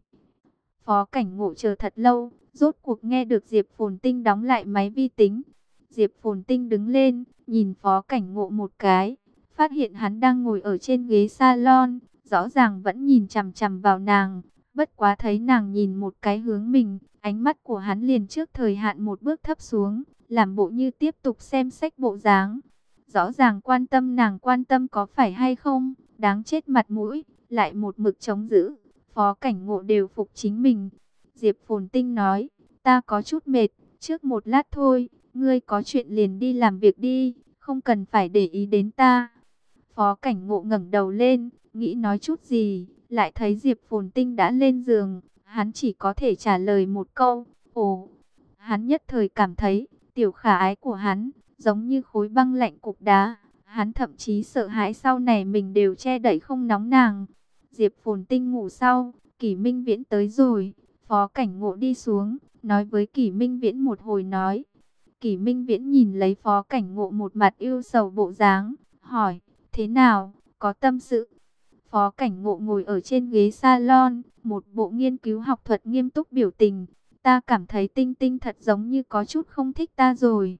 Phó Cảnh Ngộ chờ thật lâu, rốt cuộc nghe được Diệp Phồn Tinh đóng lại máy vi tính. Diệp Phồn Tinh đứng lên, nhìn Phó Cảnh Ngộ một cái, phát hiện hắn đang ngồi ở trên ghế salon, rõ ràng vẫn nhìn chằm chằm vào nàng. Bất quá thấy nàng nhìn một cái hướng mình, ánh mắt của hắn liền trước thời hạn một bước thấp xuống, làm bộ như tiếp tục xem sách bộ dáng. Rõ ràng quan tâm nàng, quan tâm có phải hay không, đáng chết mặt mũi, lại một mực chống giữ. Phó Cảnh Ngộ đều phục chính mình. Diệp Phồn Tinh nói, ta có chút mệt, trước một lát thôi, ngươi có chuyện liền đi làm việc đi, không cần phải để ý đến ta. Phó Cảnh Ngộ ngẩng đầu lên, nghĩ nói chút gì, lại thấy Diệp Phồn Tinh đã lên giường, hắn chỉ có thể trả lời một câu, ồ. Hắn nhất thời cảm thấy, tiểu khả ái của hắn, giống như khối băng lạnh cục đá, hắn thậm chí sợ hãi sau này mình đều che đậy không nóng nàng. Diệp Phồn Tinh ngủ sau, Kỷ Minh Viễn tới rồi, Phó Cảnh Ngộ đi xuống, nói với Kỷ Minh Viễn một hồi nói. Kỷ Minh Viễn nhìn lấy Phó Cảnh Ngộ một mặt ưu sầu bộ dáng, hỏi, thế nào, có tâm sự? Phó Cảnh Ngộ ngồi ở trên ghế salon, một bộ nghiên cứu học thuật nghiêm túc biểu tình, ta cảm thấy Tinh Tinh thật giống như có chút không thích ta rồi.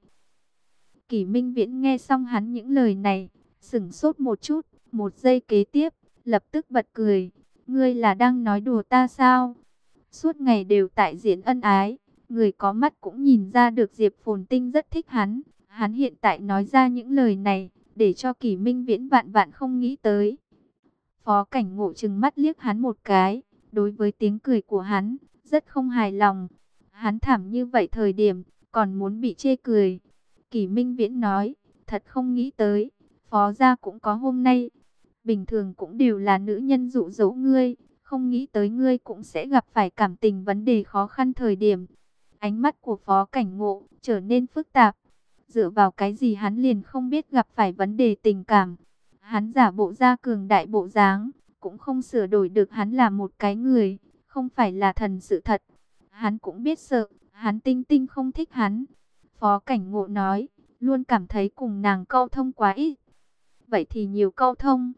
Kỷ Minh Viễn nghe xong hắn những lời này, sững sốt một chút, một giây kế tiếp, lập tức bật cười, ngươi là đang nói đùa ta sao? Suốt ngày đều tại diễn ân ái, người có mắt cũng nhìn ra được Diệp Phồn Tinh rất thích hắn. Hắn hiện tại nói ra những lời này, để cho Kỷ Minh Viễn vạn vạn không nghĩ tới. Phó Cảnh Ngộ trừng mắt liếc hắn một cái, đối với tiếng cười của hắn, rất không hài lòng. Hắn thảm như vậy thời điểm, còn muốn bị chê cười. Kỷ Minh Viễn nói, thật không nghĩ tới, Phó gia cũng có hôm nay. Bình thường cũng đều là nữ nhân dụ dỗ ngươi, không nghĩ tới ngươi cũng sẽ gặp phải cảm tình vấn đề khó khăn thời điểm. Ánh mắt của Phó Cảnh Ngộ trở nên phức tạp. Dựa vào cái gì hắn liền không biết gặp phải vấn đề tình cảm. Hắn giả bộ ra cường đại bộ dáng, cũng không sửa đổi được hắn là một cái người, không phải là thần sự thật. Hắn cũng biết sợ, Hắn Tinh Tinh không thích hắn. Phó Cảnh Ngộ nói, luôn cảm thấy cùng nàng câu thông quá ít. Vậy thì nhiều câu thông.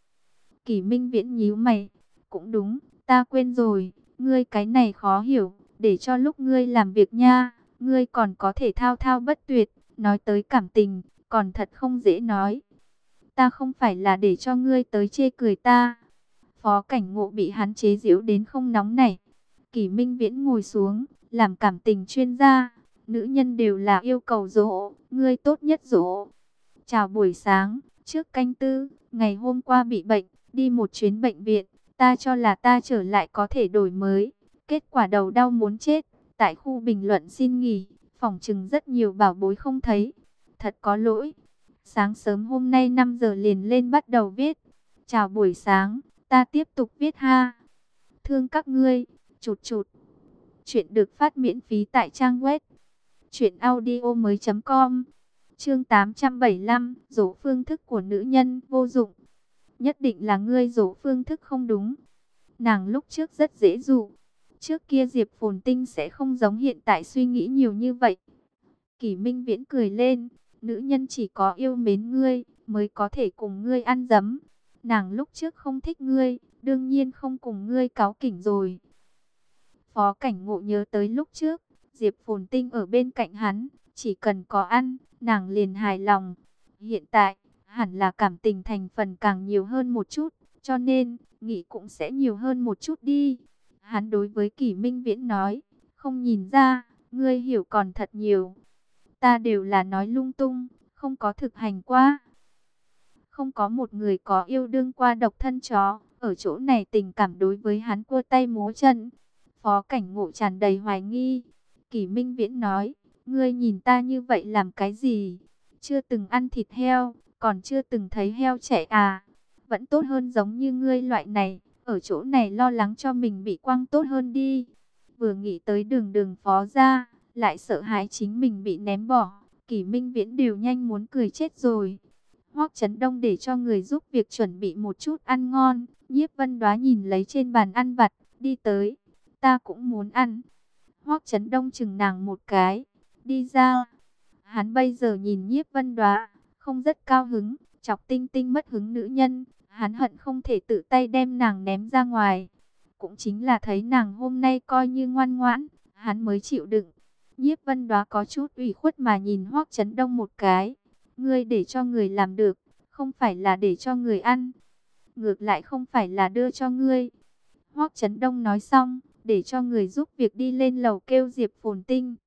Kỷ Minh Viễn nhíu mày, cũng đúng, ta quên rồi, ngươi cái này khó hiểu, để cho lúc ngươi làm việc nha, ngươi còn có thể thao thao bất tuyệt, nói tới cảm tình, còn thật không dễ nói. Ta không phải là để cho ngươi tới chê cười ta. Phó Cảnh Ngộ bị hắn chế giễu đến không nóng nảy. Kỷ Minh Viễn ngồi xuống, làm cảm tình chuyên gia. Nữ nhân đều là yêu cầu dỗ, ngươi tốt nhất dỗ. Chào buổi sáng, trước canh tư, ngày hôm qua bị bệnh, đi một chuyến bệnh viện. Ta cho là ta trở lại có thể đổi mới. Kết quả đầu đau muốn chết. Tại khu bình luận xin nghỉ, phỏng chừng rất nhiều bảo bối không thấy. Thật có lỗi. Sáng sớm hôm nay 5 giờ liền lên bắt đầu viết. Chào buổi sáng, ta tiếp tục viết ha. Thương các ngươi, chụt chụt. Chuyện được phát miễn phí tại trang web truyệnaudiomoi.com. Chương 875, dỗ phương thức của nữ nhân vô dụng. Nhất định là ngươi dỗ phương thức không đúng. Nàng lúc trước rất dễ dụ. Trước kia Diệp Phồn Tinh sẽ không giống hiện tại suy nghĩ nhiều như vậy. Kỷ Minh Viễn cười lên, nữ nhân chỉ có yêu mến ngươi mới có thể cùng ngươi ăn dấm. Nàng lúc trước không thích ngươi, đương nhiên không cùng ngươi cáu kỉnh rồi. Phó Cảnh Ngộ nhớ tới lúc trước, Diệp Phồn Tinh ở bên cạnh hắn, chỉ cần có ăn, nàng liền hài lòng. Hiện tại, hẳn là cảm tình thành phần càng nhiều hơn một chút, cho nên, nghĩ cũng sẽ nhiều hơn một chút đi. Hắn đối với Kỷ Minh Viễn nói, không nhìn ra, ngươi hiểu còn thật nhiều. Ta đều là nói lung tung, không có thực hành qua. Không có một người có yêu đương qua độc thân chó, ở chỗ này tình cảm đối với hắn cua tay múa chân. Phó Cảnh Ngộ tràn đầy hoài nghi. Kỷ Minh Viễn nói, ngươi nhìn ta như vậy làm cái gì? Chưa từng ăn thịt heo, còn chưa từng thấy heo chạy à? Vẫn tốt hơn giống như ngươi loại này, ở chỗ này lo lắng cho mình bị quăng tốt hơn đi. Vừa nghĩ tới đường đường phó ra, lại sợ hãi chính mình bị ném bỏ. Kỷ Minh Viễn đều nhanh muốn cười chết rồi. Hoắc Chấn Đông để cho người giúp việc chuẩn bị một chút ăn ngon. Nhiếp Vân Đoá nhìn lấy trên bàn ăn vặt, đi tới. Ta cũng muốn ăn. Hoắc Chấn Đông chừng nàng một cái, đi ra. Hắn bây giờ nhìn Nhiếp Vân Đoá, không rất cao hứng, chọc Tinh Tinh mất hứng nữ nhân. Hắn hận không thể tự tay đem nàng ném ra ngoài. Cũng chính là thấy nàng hôm nay coi như ngoan ngoãn, hắn mới chịu đựng. Nhiếp Vân Đoá có chút ủy khuất mà nhìn Hoắc Chấn Đông một cái. Ngươi để cho người làm được, không phải là để cho người ăn. Ngược lại không phải là đưa cho ngươi. Hoắc Chấn Đông nói xong, để cho người giúp việc đi lên lầu kêu Diệp Phồn Tinh.